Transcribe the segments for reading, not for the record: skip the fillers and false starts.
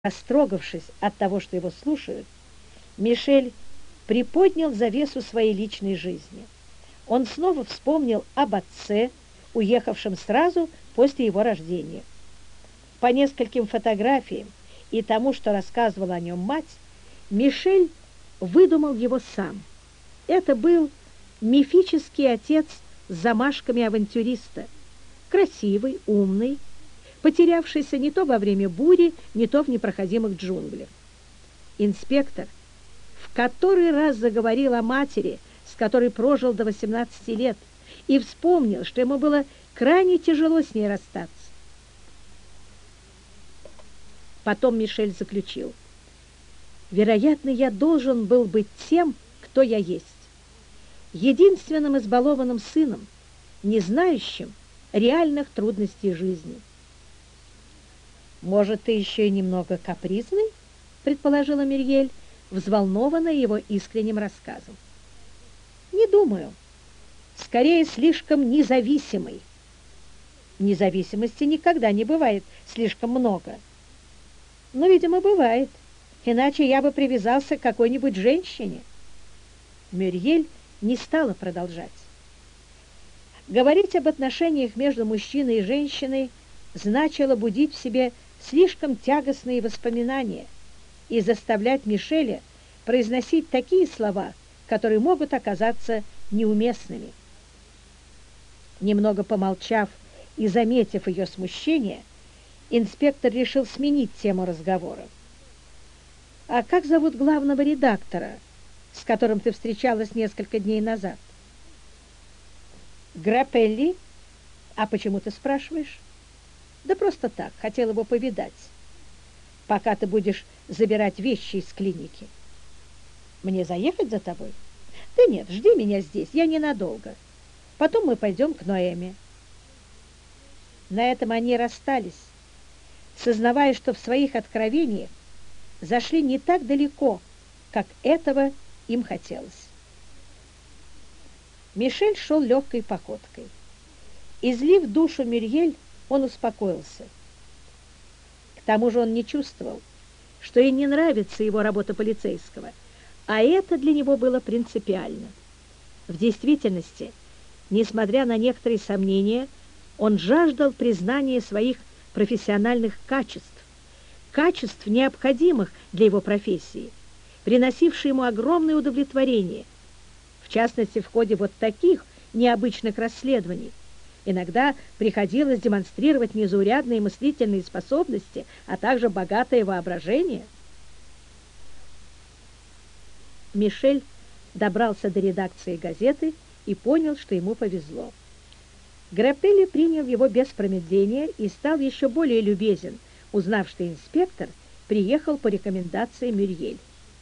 Растрогавшись от того, что его слушают, Мишель приподнял завесу своей личной жизни. Он снова вспомнил об отце, уехавшем сразу после его рождения. По нескольким фотографиям и тому, что рассказывала о нем мать, Мишель выдумал его сам. Это был мифический отец с замашками авантюриста, красивый, умный, потерявшийся не то во время бури, не то в непроходимых джунглях. Инспектор в который раз заговорил о матери, с которой прожил до 18 лет, и вспомнил, что ему было крайне тяжело с ней расстаться. Потом Мишель заключил: «Вероятно, я должен был быть тем, кто я есть, единственным избалованным сыном, не знающим реальных трудностей жизни». «Может, ты еще и немного капризный?» — предположила Мюриель, взволнованная его искренним рассказом. «Не думаю. Скорее, слишком независимый. Независимости никогда не бывает слишком много. Но, видимо, бывает. Иначе я бы привязался к какой-нибудь женщине». Мюриель не стала продолжать. Говорить об отношениях между мужчиной и женщиной значило будить в себе слишком тягостные воспоминания и заставлять Мишеля произносить такие слова, которые могут оказаться неуместными. Немного помолчав и заметив ее смущение, инспектор решил сменить тему разговора. «А как зовут главного редактора, с которым ты встречалась несколько дней назад?» «Грапелли. А почему ты спрашиваешь?» «Да просто так, хотел его повидать, пока ты будешь забирать вещи из клиники». «Мне заехать за тобой?» «Да нет, жди меня здесь, я ненадолго. Потом мы пойдем к Ноэме». На этом они расстались, сознавая, что в своих откровениях зашли не так далеко, как этого им хотелось. Мишель шел легкой походкой. Излив душу Мюриель, он успокоился. К тому же он не чувствовал, что ей не нравится его работа полицейского, а это для него было принципиально. В действительности, несмотря на некоторые сомнения, он жаждал признания своих профессиональных качеств, качеств, необходимых для его профессии, приносившие ему огромное удовлетворение, в частности, в ходе вот таких необычных расследований. Иногда приходилось демонстрировать незаурядные мыслительные способности, а также богатое воображение. Мишель добрался до редакции газеты и понял, что ему повезло. Грапелли принял его без промедления и стал еще более любезен, узнав, что инспектор приехал по рекомендации Мюриель.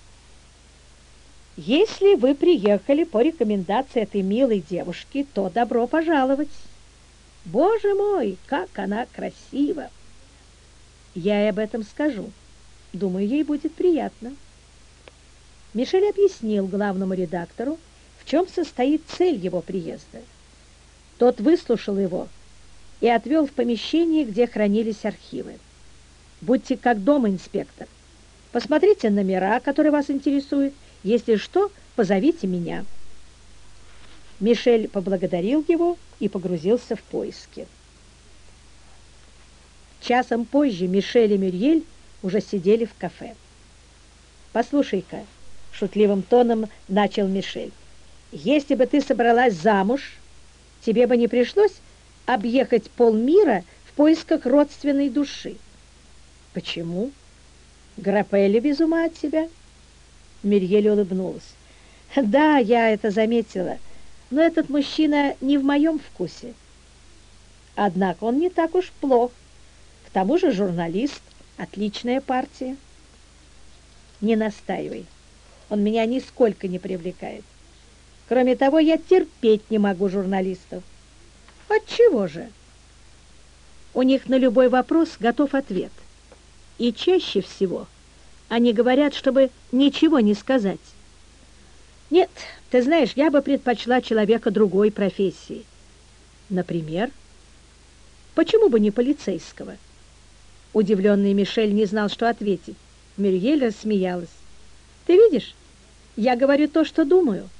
«Если вы приехали по рекомендации этой милой девушки, то добро пожаловать. Боже мой, как она красива!» «Я и об этом скажу. Думаю, ей будет приятно». Мишель объяснил главному редактору, в чем состоит цель его приезда. Тот выслушал его и отвел в помещение, где хранились архивы. «Будьте как дома, инспектор. Посмотрите номера, которые вас интересуют. Если что, позовите меня». Мишель поблагодарил его и погрузился в поиски. Часом позже Мишель и Мюриель уже сидели в кафе. «Послушай-ка», — шутливым тоном начал Мишель, «если бы ты собралась замуж, тебе бы не пришлось объехать полмира в поисках родственной души». «Почему? Грапелли без ума от тебя?» Мюриель улыбнулась. «Да, я это заметила, но этот мужчина не в моем вкусе. Однако он не так уж плох. К тому же журналист, отличная партия». «Не настаивай. Он меня нисколько не привлекает. Кроме того, я терпеть не могу журналистов». «Отчего же?» «У них на любой вопрос готов ответ. И чаще всего они говорят, чтобы ничего не сказать. Нет, ты знаешь, я бы предпочла человека другой профессии». «Например?» «Почему бы не полицейского?» Удивленный Мишель не знал, что ответить. Мюриель рассмеялась. «Ты видишь, я говорю то, что думаю.